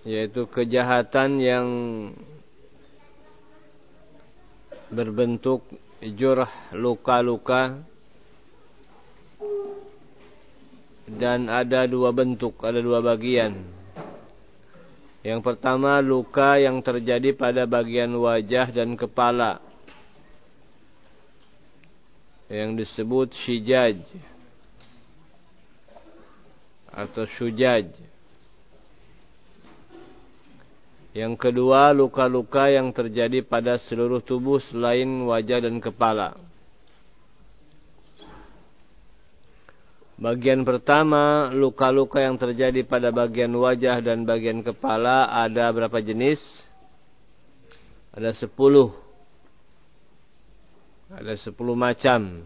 yaitu kejahatan yang berbentuk jurh, luka-luka, dan ada dua bentuk, ada dua bagian. Yang pertama, luka yang terjadi pada bagian wajah dan kepala, yang disebut syijaj atau syujaj. Yang kedua, luka-luka yang terjadi pada seluruh tubuh selain wajah dan kepala. Bagian pertama, luka-luka yang terjadi pada bagian wajah dan bagian kepala ada berapa jenis? Ada 10. Ada 10 macam.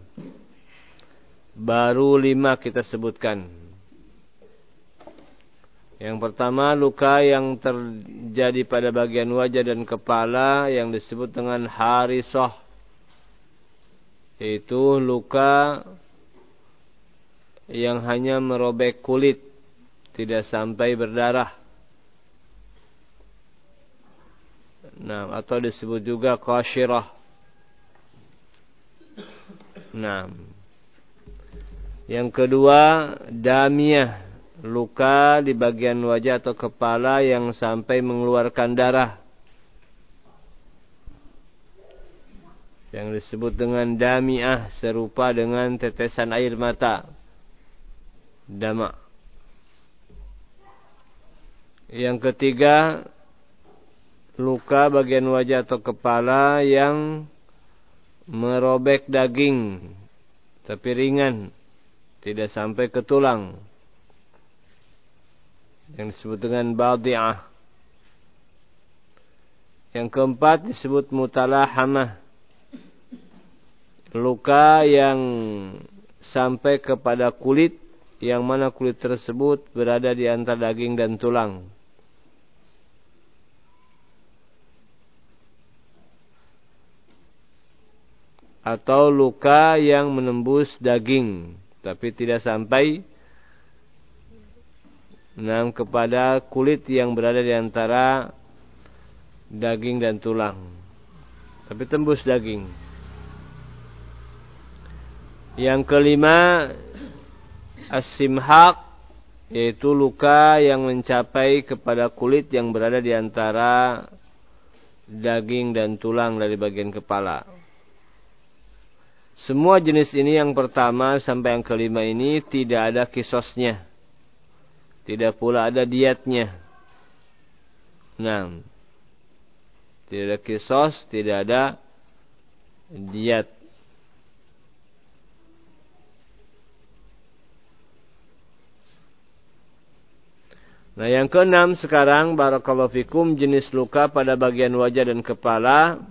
Baru 5 kita sebutkan. Yang pertama, luka yang terjadi pada bagian wajah dan kepala yang disebut dengan harisah. Yaitu luka yang hanya merobek kulit, tidak sampai berdarah. Nah, atau disebut juga qasyirah. Nah, yang kedua, damiyah. Luka di bagian wajah atau kepala yang sampai mengeluarkan darah, yang disebut dengan dami'ah, serupa dengan tetesan air mata, dama'. Yang ketiga, luka bagian wajah atau kepala yang merobek daging, tapi ringan, tidak sampai ke tulang, yang disebut dengan badi'ah. Yang keempat disebut mutalahamah, luka yang sampai kepada kulit, yang mana kulit tersebut berada di antara daging dan tulang. Atau luka yang menembus daging, tapi tidak sampai kepada kulit yang berada di antara daging dan tulang, tapi tembus daging. Yang kelima, as-simhaq, yaitu luka yang mencapai kepada kulit yang berada di antara daging dan tulang dari bagian kepala. Semua jenis ini, yang pertama sampai yang kelima ini, tidak ada kisosnya. Tidak pula ada diatnya. Nah, tidak ada kisos, tidak ada diat. Nah, yang keenam sekarang, barakallahu fikum, jenis luka pada bagian wajah dan kepala.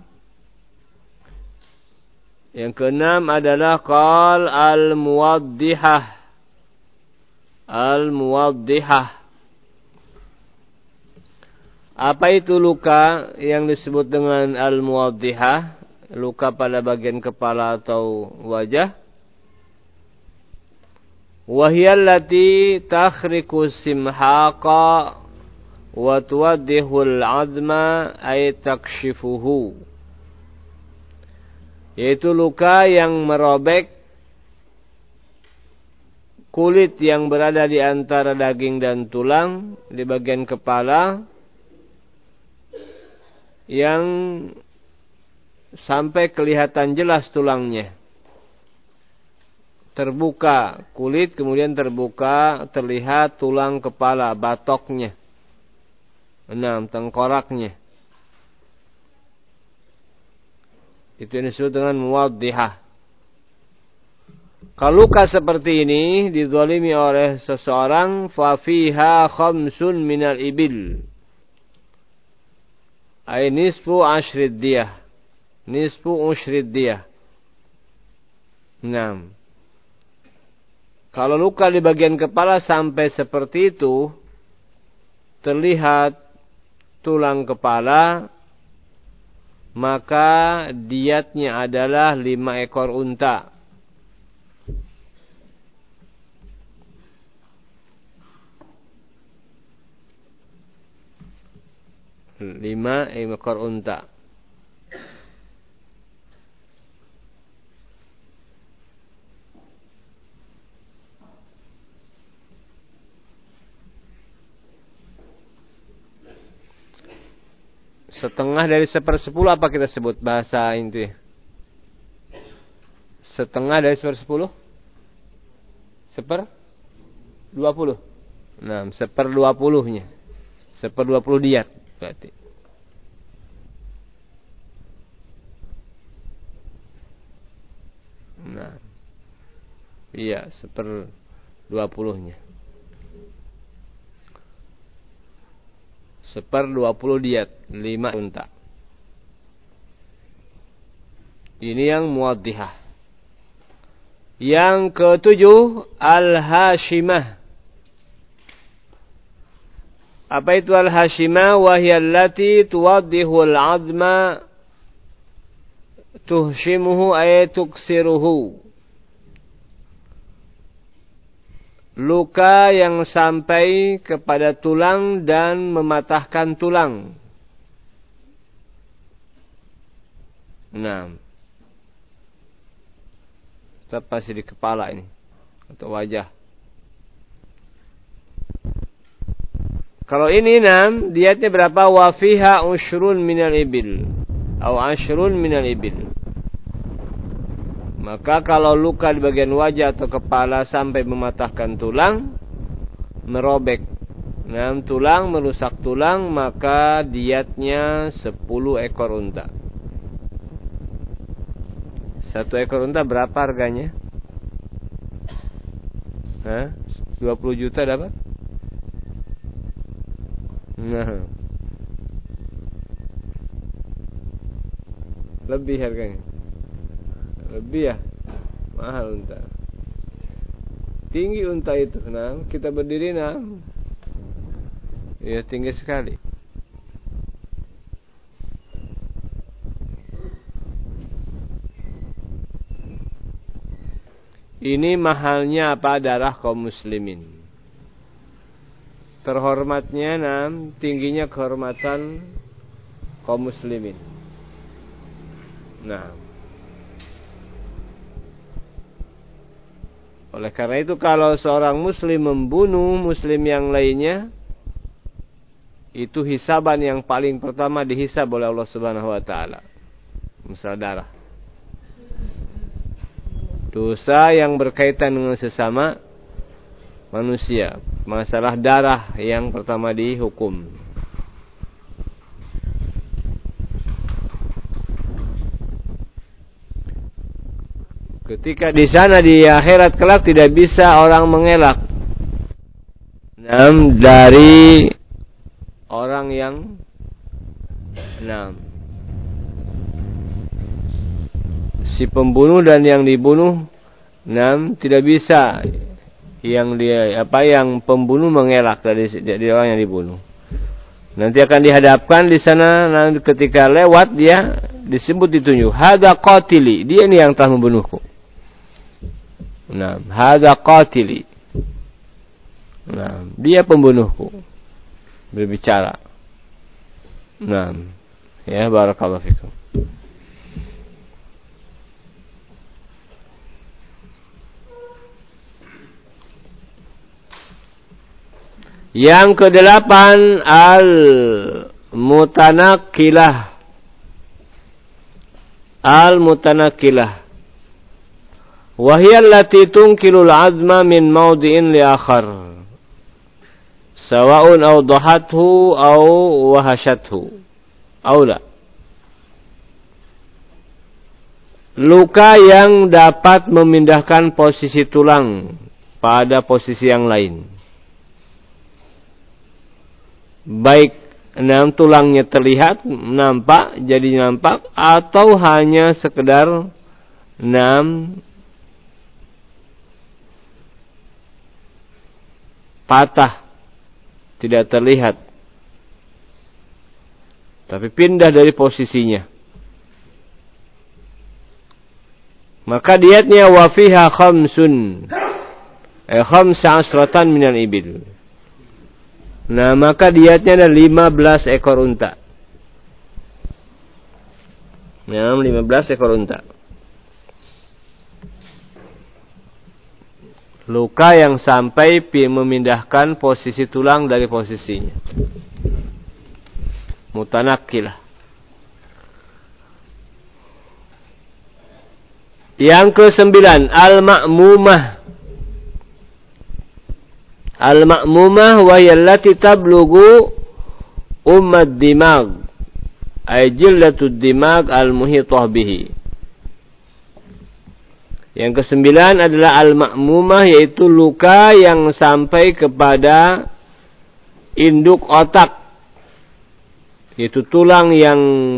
Yang keenam adalah qal al-muwaddihah. Al-muwaddihah. Apa itu luka yang disebut dengan al-muwaddihah? Luka pada bagian kepala atau wajah. Wahiyallati takhriku simhaqa wa tuwaddihul azma ay takshifuhu. Yaitu luka yang merobek kulit yang berada di antara daging dan tulang di bagian kepala, yang sampai kelihatan jelas tulangnya. Terbuka kulit, kemudian terbuka, terlihat tulang kepala, batoknya, tengkoraknya. Itu yang disebut dengan muwaddihah. Kalau luka seperti ini dizalimi oleh seseorang, fa fiha khamsun minal ibil, ay nisfu ashrid diyah, nisfu ushrid diyah. Nah, kalau luka di bagian kepala sampai seperti itu, terlihat tulang kepala, maka diatnya adalah 5 ekor unta. 5 ekor unta. Setengah dari 1/10 apa kita sebut bahasa inti? Setengah dari 1/10? 1/20. Nah, 1/20-nya. 1/20 diat berarti. Nah. Iya, 1/20-nya. 1/20 diat, 5 unta. Ini yang muwaddihah. Yang ketujuh, al-hashimah. Apa itu al-hashimah? Wahiyallati tuwaddihu al-azma tuhshimuhu ay tuksiruhu. Luka yang sampai kepada tulang dan mematahkan tulang. Nah, tetap masih di kepala ini atau wajah. Kalau ini diatnya berapa? Wa fiha ushrun minal ibil atau ashrun minal ibil. Maka kalau luka di bagian wajah atau kepala sampai mematahkan tulang, merobek tulang, merusak tulang, maka diatnya 10 ekor unta. 1 ekor unta berapa harganya? 20 juta dapat? Nah. Lebih harganya. Lebih ya, mahal unta. Tinggi unta itu, kita berdiri ya tinggi sekali. Ini mahalnya apa? Darah kaum muslimin. Terhormatnya tingginya kehormatan kaum muslimin. Nah, oleh karena itu kalau seorang muslim membunuh muslim yang lainnya, itu hisaban yang paling pertama dihisab oleh Allah Subhanahu wa taala. Masalah darah. Dosa yang berkaitan dengan sesama manusia, masalah darah yang pertama dihukum. Ketika di sana di akhirat kelak tidak bisa orang mengelak dari orang yang si pembunuh dan yang dibunuh tidak bisa yang pembunuh mengelak dari orang yang dibunuh. Nanti akan dihadapkan di sana, ketika lewat dia disebut ditunjuk, hadza qatili, dia ini yang telah membunuhku. Hadza qatili. Dia pembunuhku. Berbicara. Ya, barakallahu fikum. Yang kedelapan, al-mutanakkilah. Al-mutanakkilah. Wahiyya allati tunkilul azma min mawdi'in li akhar. Sawa'un awdahathu aw wahashathu. Aula. Luka yang dapat memindahkan posisi tulang pada posisi yang lain. Baik tulangnya terlihat, nampak, jadi nampak, atau hanya sekedar patah, tidak terlihat, tapi pindah dari posisinya. Maka diatnya wafiha khamsun, khamsa asratan minal ibil. Maka diatnya ada 15 ekor unta. 15 ekor unta. Luka yang sampai memindahkan posisi tulang dari posisinya. Mutanakilah. Yang ke-9, al-ma'mumah. Al-ma'mumah wa yallati tablughu dimag. Ay jillatud dimag al-muhitah bihi. Yang ke-9 adalah al-ma'mumah, yaitu luka yang sampai kepada induk otak, yaitu tulang yang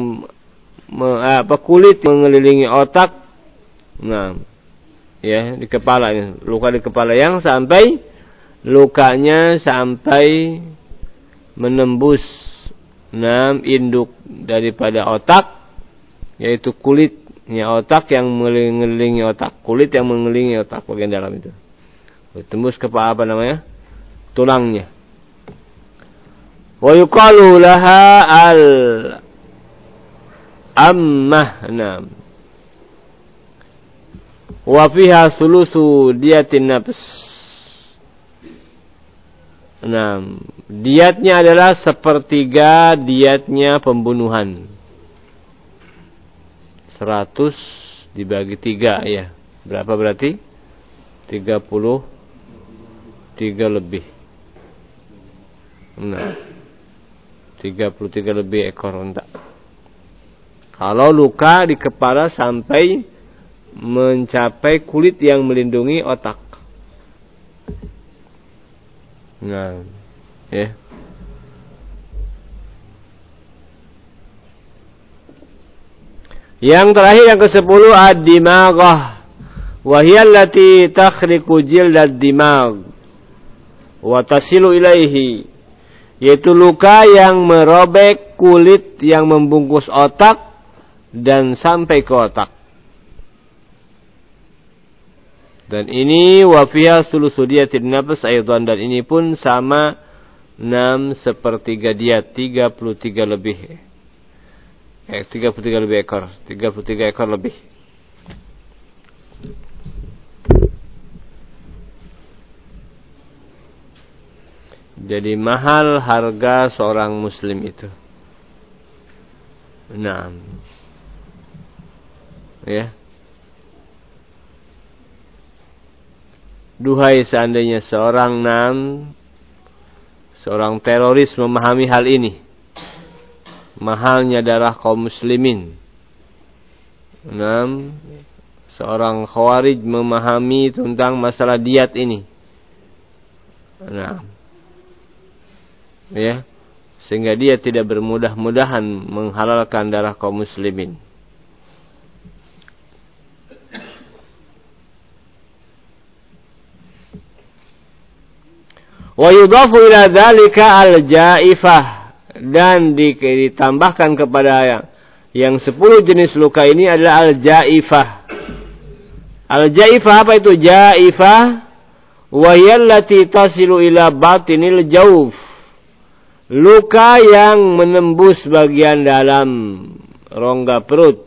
kulit mengelilingi otak. Nah, ya, di kepala ini, luka di kepala yang sampai lukanya sampai menembus induk daripada otak, yaitu kulitnya otak yang mengelilingi otak, kulit yang mengelilingi otak bagian dalam itu. Tembus ke tulangnya. Wa yuqalu laha al-ammah. Wa fiha sulusu diyatin nafs. Diatnya adalah sepertiga diatnya pembunuhan. 100 dibagi 3 ya. Berapa berarti? 33 lebih. 33 lebih ekor unta. Kalau luka di kepala sampai mencapai kulit yang melindungi otak. Ya. Yang terakhir, yang ke-10, ad-dimaghah. Wa hiya allati takhriqu jildad dimagh wa tasilu ilaihi. Yaitu luka yang merobek kulit yang membungkus otak dan sampai ke otak. Dan ini wa fiha sulusu diyatin nafs aidan, dan ini pun sama 6/3 diat, 33 lebih. 33 lebih ekor, 33 ekor lebih. Jadi mahal harga seorang muslim itu. Ya. Duhai seandainya seorang teroris memahami hal ini, mahalnya darah kaum muslimin. Seorang khawarij memahami tentang masalah diat ini. Ya, sehingga dia tidak bermudah-mudahan menghalalkan darah kaum muslimin. Wa yudhafu ila dzalika al-ja'ifah, dan ditambahkan kepada yang 10 jenis luka ini adalah al-ja'ifah. Al-ja'ifah apa itu? Ja'ifah wa yallati tasilu ila batinil jawf. Luka yang menembus bagian dalam rongga perut.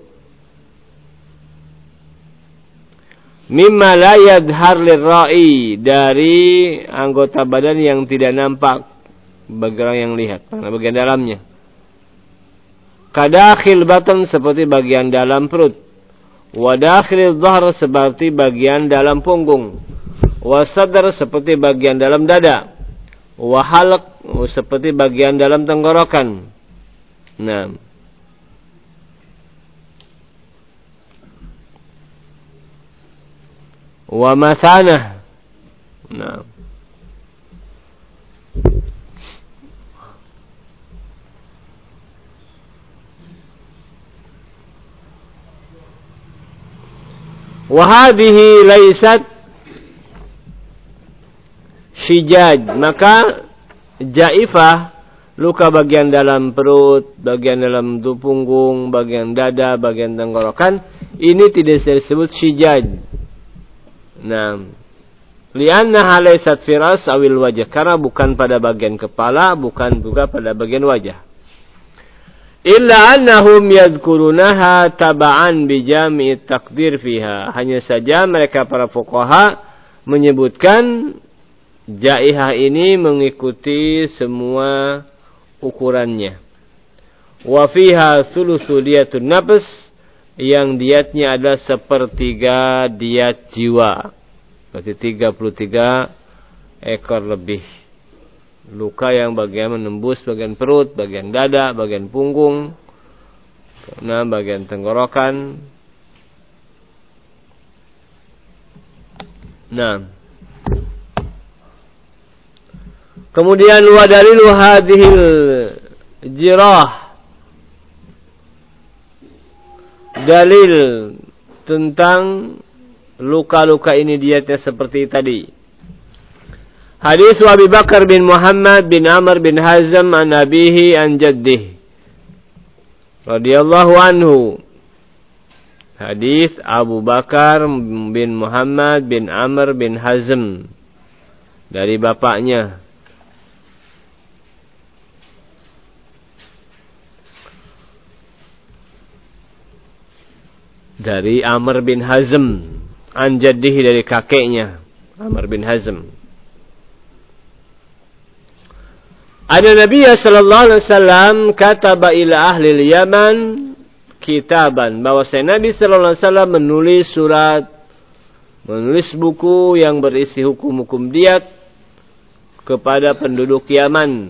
Mimma la yadhhar lirra'i, dari anggota badan yang tidak nampak bagi orang yang lihat, bagian dalamnya. Kadakhil batan, seperti bagian dalam perut. Wadakhil dhahr, seperti bagian dalam punggung. Wasadr, seperti bagian dalam dada. Wahalq, seperti bagian dalam tenggorokan. Wa masanah. Wa hadhihi laysat syijaj. Maka jaifah, luka bagian dalam perut, bagian dalam punggung, bagian dada, bagian tenggorokan, ini tidak disebut syijaj. Li'annaha laysat firas awil wajah, karena bukan pada bagian kepala, bukan juga pada bagian wajah. Illa annahum yadhkurunaha taba'an bijami' taqdir fiha. Hanya saja mereka para fuqaha menyebutkan jaihah ini mengikuti semua ukurannya. Wa fiha thulutsu diyatun nafs, yang diatnya adalah sepertiga diat jiwa. Berarti 33 ekor lebih. Luka yang bagian menembus bagian perut, bagian dada, bagian punggung, bagian tenggorokan. Kemudian wa dalilu hadhil jirah, dalil tentang luka-luka ini diatnya seperti tadi. Hadis Abi Bakar bin Muhammad bin Amr bin Hazm an abihi an jaddih radhiyallahu anhu. Hadis Abu Bakar bin Muhammad bin Amr bin Hazm dari bapaknya. Dari Amr bin Hazm, an jaddihi, dari kakeknya Amr bin Hazm. Ada Nabi sallallahu alaihi wasallam kataba ila ahli al-Yaman kitaban, bahwasanya Nabi sallallahu alaihi wasallam menulis surat, menulis buku yang berisi hukum-hukum diat kepada penduduk Yaman.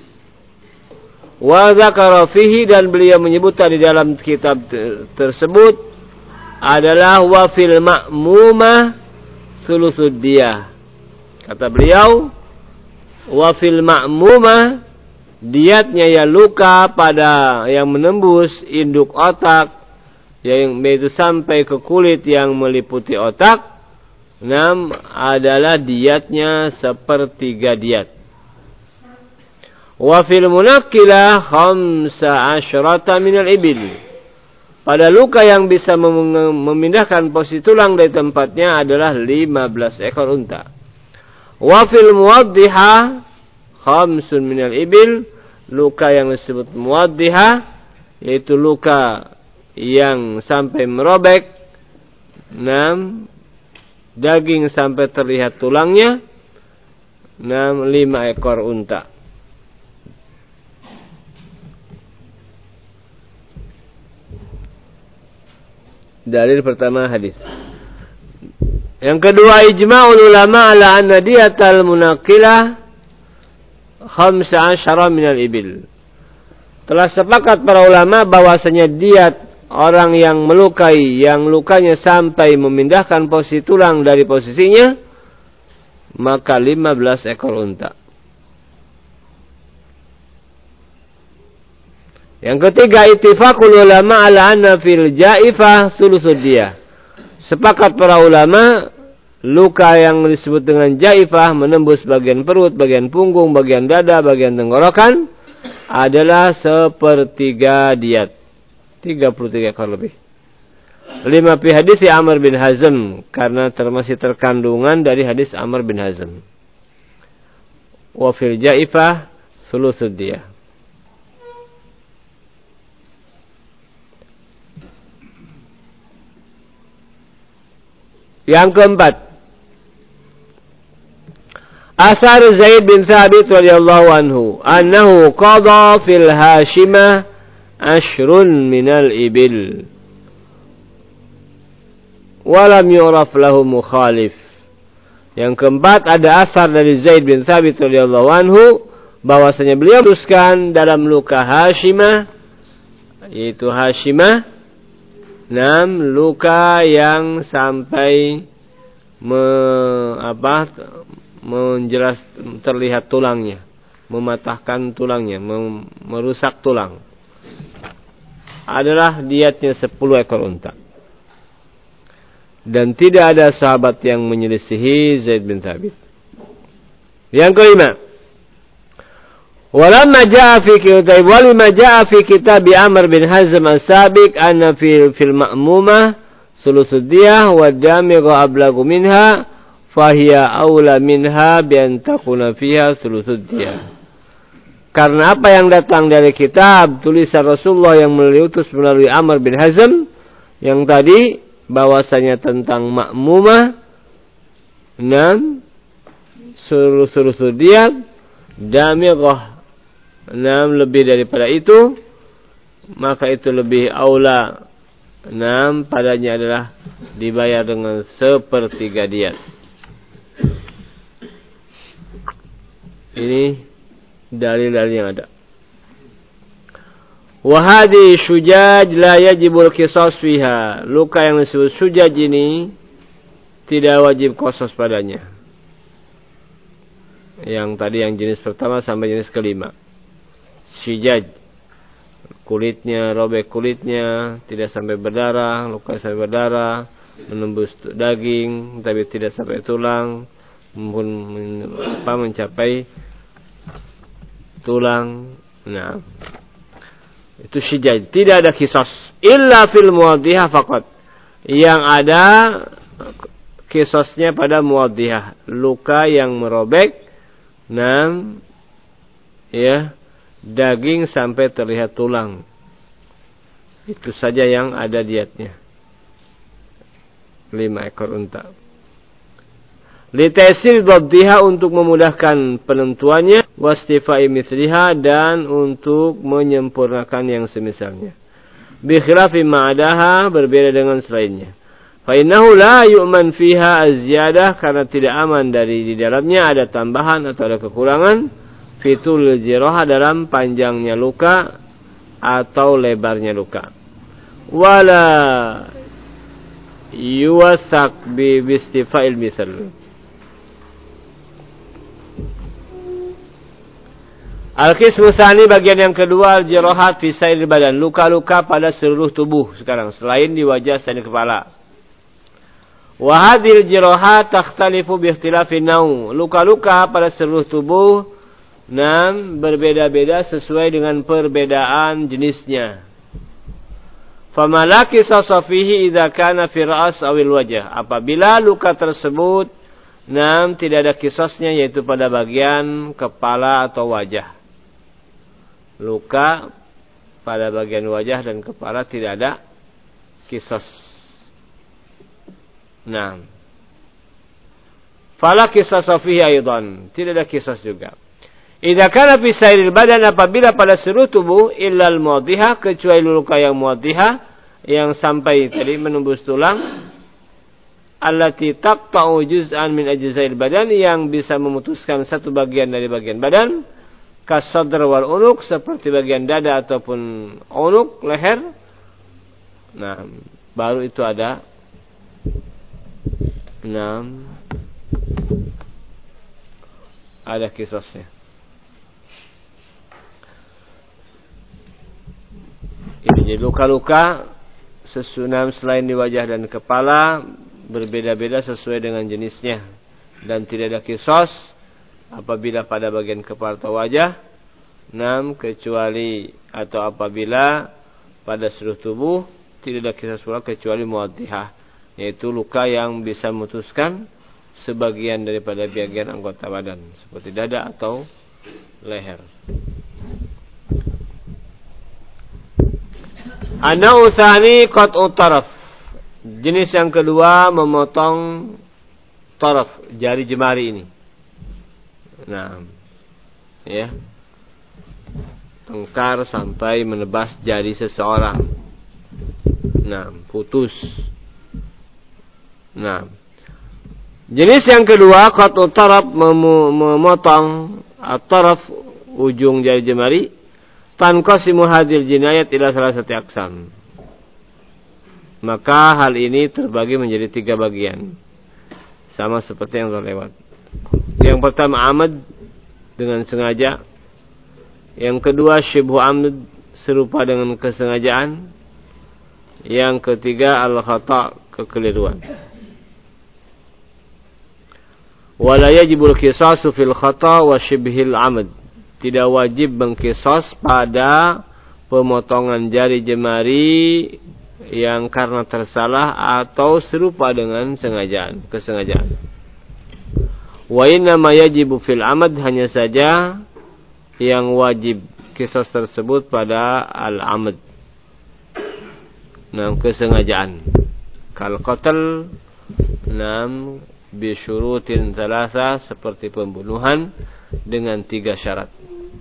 Wa dzakara fihi, dan beliau menyebutkan di dalam kitab tersebut adalah wa fil ma'mumah thulutsud diyah. Kata beliau, wa fil ma'mumah, diatnya ya luka pada yang menembus induk otak, yang itu sampai ke kulit yang meliputi otak, adalah diatnya sepertiga diat. Wa fil munakkilah 15 minal ibil, pada luka yang bisa memindahkan posisi tulang dari tempatnya adalah 15 ekor unta. Wa fil muwaddiha 5 minal ibil, luka yang disebut muwaddiha yaitu luka yang sampai merobek, daging sampai terlihat tulangnya, 5 ekor unta. Dalil pertama hadis. Yang kedua, ijma'ul ulama ala anna diyatal munakkilah 15 minal ibil. Telah sepakat para ulama bahwasanya diat orang yang melukai, yang lukanya sampai memindahkan posisi tulang dari posisinya, maka 15 ekor unta. Yang ketiga, ittifaqul ulama ala anna fil jaifah thulutsud diyah. Sepakat para ulama, luka yang disebut dengan jaifah menembus bagian perut, bagian punggung, bagian dada, bagian tenggorokan adalah sepertiga diat. 33 ekor lebih. 5 fi hadis Amr bin Hazm, karena masih terkandungan dari hadis Amr bin Hazm. Wa fil jaifah thulutsud diyah. Yang keempat, asar Zaid bin Thabit radhiyallahu anhu annahu qada fil Hashimah 10 minal ibil walam yu'raf lahu mukhalif. Yang keempat, ada asar dari Zaid bin Thabit radhiyallahu anhu bahwasanya beliau meneruskan dalam luka Hashimah, yaitu Hashimah, luka yang sampai menjelas terlihat tulangnya, mematahkan tulangnya, merusak tulang, adalah diatnya 10 ekor unta. Dan tidak ada sahabat yang menyelisihi Zaid bin Thabit. Yang kelima, walamma jaa fi kitab Amr bin Hazm as-sabiq anna fil ma'mumah thulutsud diyah wa damighu ablagu minha fahiya aula minha bi an takuna fiha thulutsud diyah. Karena apa yang datang dari kitab tulisan Rasulullah yang diutus melalui Amr bin Hazm yang tadi bahwasanya tentang makmumah, 6 suruh diat, damighah, 6 lebih daripada itu, maka itu lebih aula, 6 padanya adalah dibayar dengan 1/3 diat. Ini dalil-dalil yang ada. Wa hadhi syujaj la yajibul qisas fiha. Luka yang disebut syujaj ini tidak wajib qisas padanya. Yang tadi yang jenis pertama sampai jenis kelima. Syujaj, kulitnya, robek kulitnya, tidak sampai berdarah, luka sampai berdarah, menembus daging tapi tidak sampai tulang, mencapai tulang. Nah, itu syujaj. Tidak ada qisas illa fil muwaddihah faqat. Yang ada qisasnya pada muwaddihah, luka yang merobek, ya, daging sampai terlihat tulang. Itu saja yang ada diatnya. 5 ekor unta. Litaisir dhabdiha, untuk memudahkan penentuannya, wastifai mithliha, dan untuk menyempurnakan yang semisalnya. Bi khilafi ma'adaha, berbeda dengan selainnya. Fa innahu la yu'man fiha az-ziyadah, karena tidak aman dari di dalamnya ada tambahan atau ada kekurangan, fitul jirah, dalam panjangnya luka atau lebarnya luka. Wala yuwasak bi istifa'il mithal. Al-qismu tsani, bagian yang kedua, al-jirahat fi sairil badan, luka-luka pada seluruh tubuh sekarang selain di wajah dan di kepala. Wa hadhil jirahat takhtalifu bi ikhtilafin naw', luka-luka pada seluruh tubuh berbeda-beda sesuai dengan perbedaan jenisnya. Fama la qisasa fihi idza kana fi ra's awil wajh, apabila luka tersebut tidak ada kisasnya, yaitu pada bagian kepala atau wajah. Luka pada bagian wajah dan kepala tidak ada qisas. Fala qisasa fihi aidan, tidak ada qisas juga. Idza kana fi sairil badan, apabila pada seluruh tubuh, illal muwaddiha, kecuali luka yang muwaddiha, yang sampai tadi menembus tulang, allati taqta'u juz'an min ajza'il badan, yang bisa memutuskan satu bagian dari bagian badan, kasadr wal unuq, seperti bagian dada ataupun unuq, leher. Baru itu ada ada kisahnya. Ini jadi luka-luka sesunam selain di wajah dan kepala berbeda-beda sesuai dengan jenisnya, dan tidak ada qisas apabila pada bagian kepala atau wajah, kecuali atau apabila pada seluruh tubuh, tidak ada qisas pula kecuali muwaddihah, yaitu luka yang bisa memutuskan sebagian daripada bagian anggota badan seperti dada atau leher. An-naw'u tsani qat'u taraf. Jenis yang kedua, memotong taraf, jari jemari ini. Ya. Tengkar sampai menebas jari seseorang. Putus. Jenis yang kedua, qat'u taraf, memotong at-taraf, ujung jari jemari. Tanqasimu hadhil jinayat ila salasati aqsam. Maka hal ini terbagi menjadi 3 bagian. Sama seperti yang terlewat. Yang pertama amad, dengan sengaja. Yang kedua syibhu amd, serupa dengan kesengajaan. Yang ketiga al-khata', kekeliruan. Wala yajibul qisasu fil khata' wa syibhil amd. Tidak wajib mengqisas pada pemotongan jari jemari yang karena tersalah atau serupa dengan kesengajaan. Wa inna ma yajibu fil amad, hanya saja yang wajib qisas tersebut pada al-amd. Kesengajaan. Kal qatl bi syurutin thalatha, seperti pembunuhan dengan 3 syarat.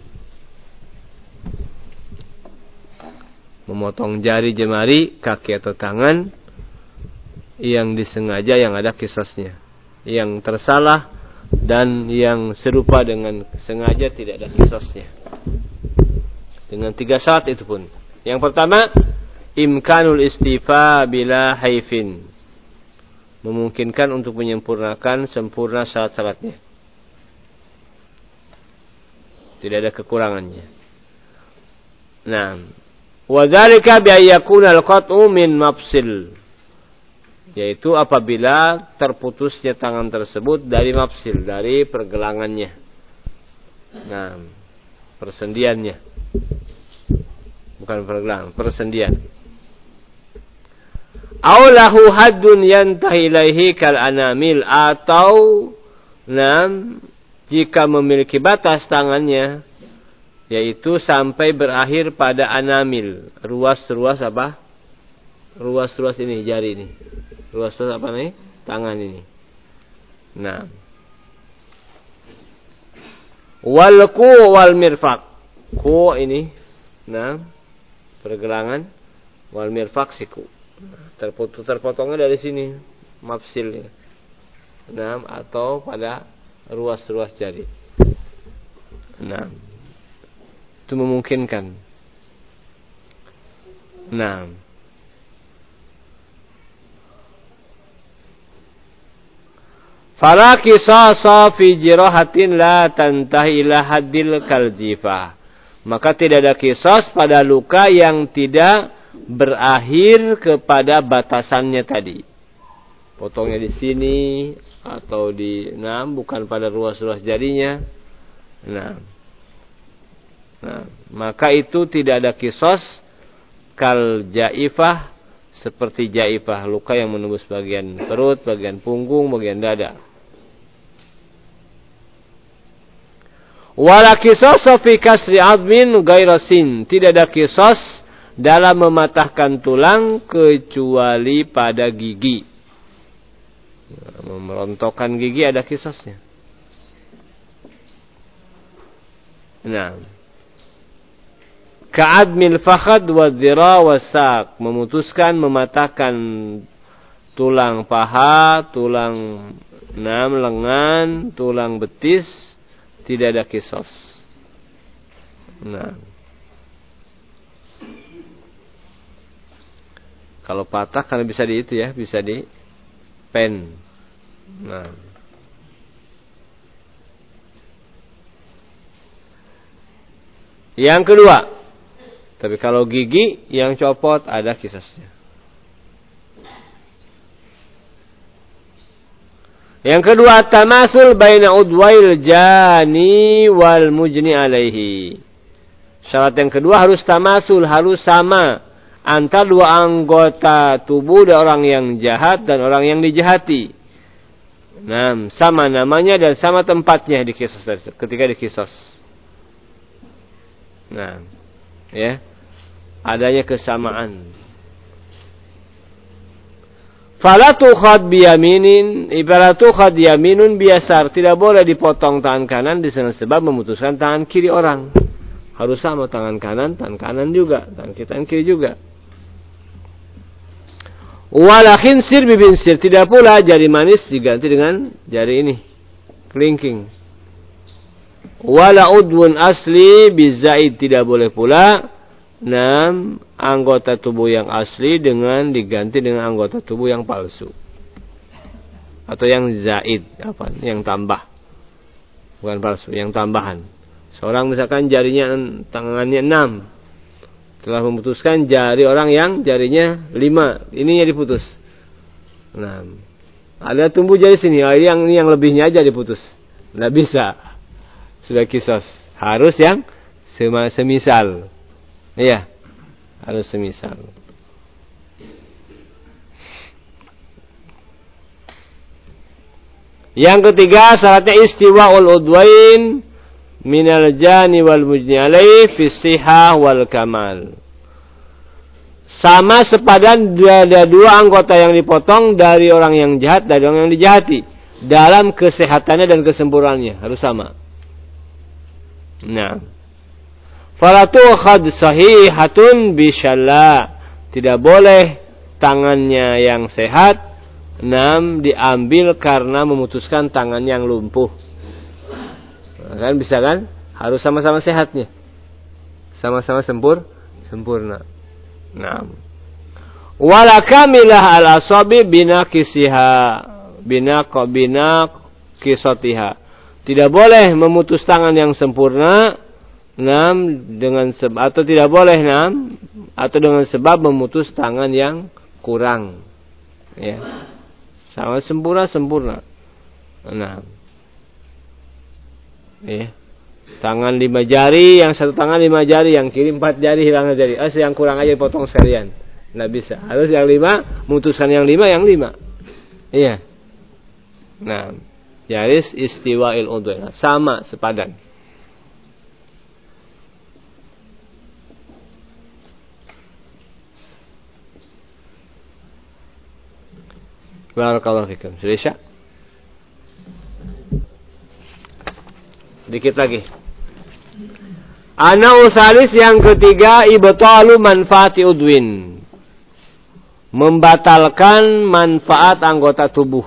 Memotong jari, jemari, kaki atau tangan yang disengaja, yang ada qisasnya. Yang tersalah dan yang serupa dengan sengaja tidak ada qisasnya. Dengan 3 syarat itu pun. Yang pertama, imkanul istifa bila haifin. Memungkinkan untuk menyempurnakan sempurna syarat-syaratnya. Tidak ada kekurangannya. Nah, wa dzalika bi ayyakuna al-qat'u min mafsil, yaitu apabila terputusnya tangan tersebut dari mafsil, dari pergelangannya. Nah, persendiannya. Bukan pergelangan, persendian. Aw lahu haddun yantahi ilaihi kal anamil, atau jika memiliki batas tangannya, yaitu sampai berakhir pada anamil, ruas-ruas apa? Ruas-ruas ini, jari ini. Ruas-ruas apa nih? Tangan ini. Nah. Wal ku wal mirfaq. Ku ini, pergelangan. Wal mirfaq siku. Terpotongnya dari sini, mafsil. Atau pada ruas-ruas jari. Itu memungkinkan. Fala qisasa fi jirahatin la tantahi ila haddil kaljifah. Maka tidak ada qisas pada luka yang tidak berakhir kepada batasannya tadi. Potongnya di sini atau di bukan pada ruas-ruas jarinya. Maka itu tidak ada qisas kal jaifah, seperti jaifah, luka yang menembus bagian perut, bagian punggung, bagian dada. Wala qisas fi kasri 'azmin ghaira sin, tidak ada qisas dalam mematahkan tulang kecuali pada gigi. Merontokkan gigi ada qisasnya. Ka'admil fakhad wa dhira wa saq, memutuskan, mematahkan tulang paha, tulang lengan, tulang betis, tidak ada qisas. Kalau patah kan bisa di itu ya, bisa di pen. Yang kedua, tapi kalau gigi yang copot ada qisasnya. Yang kedua, tamasul baina udwail jani wal mujni alaihi. Syarat yang kedua harus tamasul, harus sama antara dua anggota tubuh dari orang yang jahat dan orang yang dijahati. Sama namanya dan sama tempatnya di qisas ketika di qisas. Adanya kesamaan. Fala tukhad biyaminin, ibala tukhad yaminun biasar, tidak boleh dipotong tangan kanan dengan sebab memutuskan tangan kiri orang. Harus sama tangan kanan juga, tangan kiri juga. Wala khinsir bibinsir, tidak pula jari manis diganti dengan jari ini, kelingking. Wala udwun asli bizaid, tidak boleh pula anggota tubuh yang asli dengan diganti dengan anggota tubuh yang palsu atau yang zaid, yang tambah, bukan palsu, yang tambahan. Seorang misalkan jarinya, tangannya 6, telah memutuskan jari orang yang jarinya 5, ininya diputus. Ada tumbuh jari sini, yang lebihnya aja diputus, nggak bisa. Sudah qisas. Harus yang semisal. Iya. Harus semisal. Yang ketiga, syaratnya istiwa'ul udwain minal jani wal mujni alaih fi sihah wal kamal. Sama sepadan ada dua anggota yang dipotong dari orang yang jahat, dari orang yang dijahati. Dalam kesehatannya dan kesempurnaannya. Harus sama. Nah. Falatu khad sahihatun bisyalla. Tidak boleh tangannya yang sehat. Diambil karena memutuskan tangan yang lumpuh. Nah, kan bisa kan? Harus sama-sama sehatnya. Sama-sama sempurna. Nah, wala kamilah al-asabi bina kisatiha. Tidak boleh memutus tangan yang sempurna dengan sebab atau tidak boleh atau dengan sebab memutus tangan yang kurang. Ya. Sama sempurna. Nah. Ya. Tangan 5 jari, yang satu tangan 5 jari, yang kiri 4 jari, hilang jari. Yang kurang aja potong sekalian. Nggak bisa. Harus yang 5, memutuskan yang 5, yang 5. Iya. Nah, jaris istiwa'il udhun. Sama, sepadan. Barakallahu fikum. Sudah Isya? Dikit lagi. Usalis yang ketiga, ibtalu manfaati udwin. Membatalkan manfaat anggota tubuh.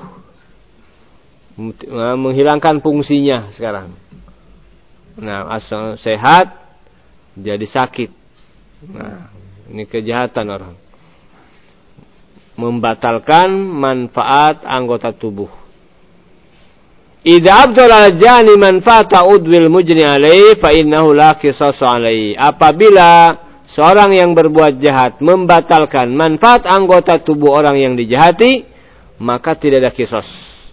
Menghilangkan fungsinya sekarang. Nah, asal sehat jadi sakit. Nah, ini kejahatan orang. Membatalkan manfaat anggota tubuh. Idza abdala jani manfaata udwil mujni alaihi fa innahu la qisasu alaihi. Apabila seorang yang berbuat jahat membatalkan manfaat anggota tubuh orang yang dijahati, maka tidak ada qisas.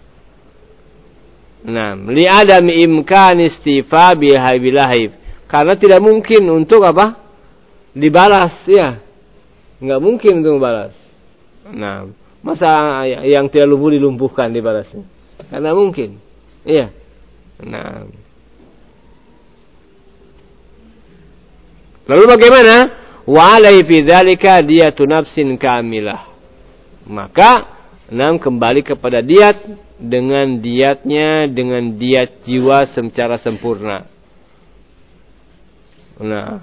Nah, li adami imkan istifa bihaib. Karena tidak mungkin untuk apa? Dibalas, ya. Enggak mungkin untuk membalas. Nah, masa yang tidak lumpuh dilumpuhkan dibalasnya? Karena mungkin. Iya. Nah. Lalu bagaimana? Wa alaihi fi dzalika diyatun nafsin kamilah. Maka kembali kepada diat dengan diatnya, dengan diat jiwa secara sempurna. Nah.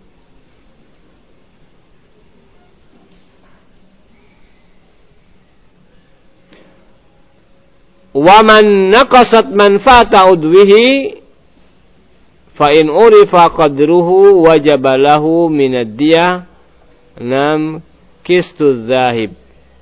Wa man naqasat manfaata udwihi fa in urifa qadruhu wajaba lahu min ad-diyah qistu dzahib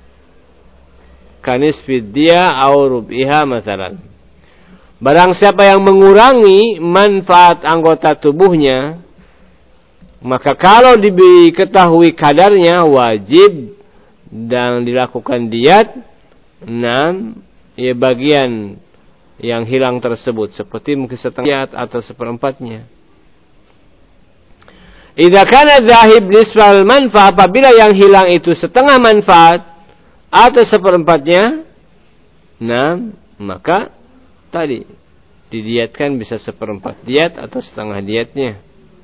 kanisfi ad-diyah aw rub'iha masalan. Barang siapa yang mengurangi manfaat anggota tubuhnya, maka kalau diketahui kadarnya wajib dan dilakukan diat bagian yang hilang tersebut, seperti mungkin setengah atau seperempatnya. Idza kana dzahib nisfal manfaat, apabila yang hilang itu setengah manfaat atau seperempatnya, maka tadi didiatkan bisa seperempat diat atau setengah diatnya.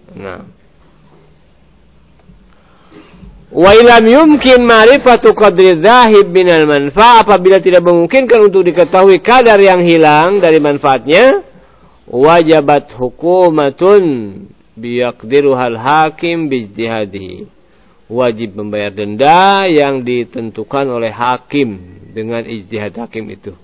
Wa ilam yumkin ma'rifatu qadri dzahib minal manfa', apabila tidak memungkinkan untuk diketahui kadar yang hilang dari manfaatnya, wajabat hukumatun biyaqdiruhal hakim bijtihadihi. Wajib membayar denda yang ditentukan oleh hakim dengan ijtihad hakim itu.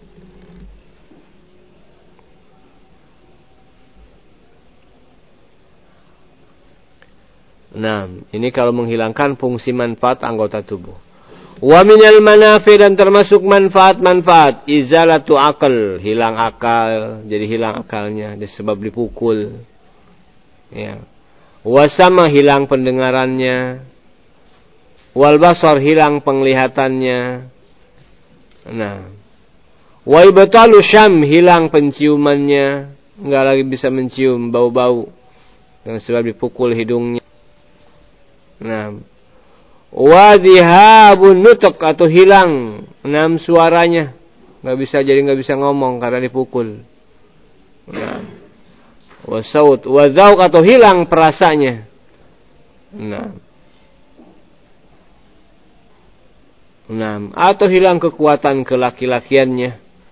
Nah, ini kalau menghilangkan fungsi manfaat anggota tubuh. Wa minal manafi, dan termasuk manfaat-manfaat, izalatu akal, hilang akal, jadi hilang akalnya disebab dipukul. Ya. Wasama, hilang pendengarannya. Wal basar, hilang penglihatannya. Nah. Wa ibtalu syam, hilang penciumannya, enggak lagi bisa mencium bau-bau dengan sebab dipukul hidungnya. Nah, wadhihabun nutuk, atau hilang suaranya, nggak bisa ngomong karena dipukul. Nah, wasaut wazauk atau hilang perasanya. Atau hilang kekuatan kelaki-lakiannya.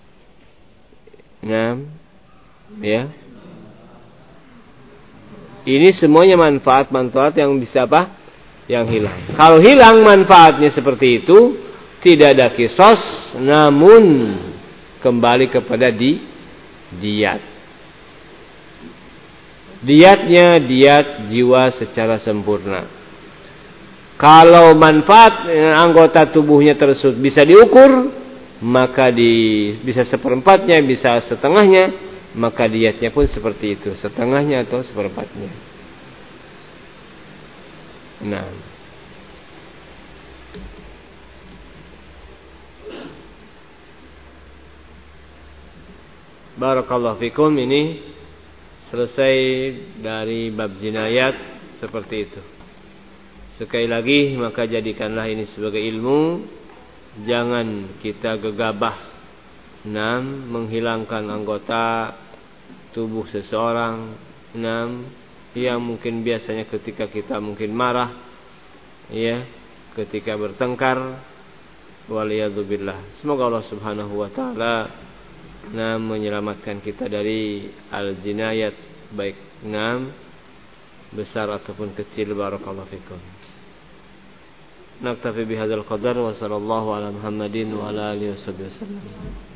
Ya. Ini semuanya manfaat-manfaat yang bisa apa? Yang hilang. Kalau hilang manfaatnya seperti itu, tidak ada kisos, namun kembali kepada diat. Diatnya diat jiwa secara sempurna. Kalau manfaat anggota tubuhnya tersebut bisa diukur, maka bisa seperempatnya, bisa setengahnya, maka diatnya pun seperti itu, setengahnya atau seperempatnya. Barakallahu fikum. Ini selesai dari bab jinayat seperti itu. Sekali lagi, maka jadikanlah ini sebagai ilmu. Jangan kita gegabah menghilangkan anggota tubuh seseorang yang mungkin biasanya ketika kita mungkin marah, ya, ketika bertengkar, waliyadzubillah. Semoga Allah Subhanahu wa taala menyelamatkan kita dari al-jinayat, baik besar ataupun kecil. Barakallahu fikum. Naktafi bihadzal qadar wa sallallahu ala Muhammadin wa ala alihi wasallam.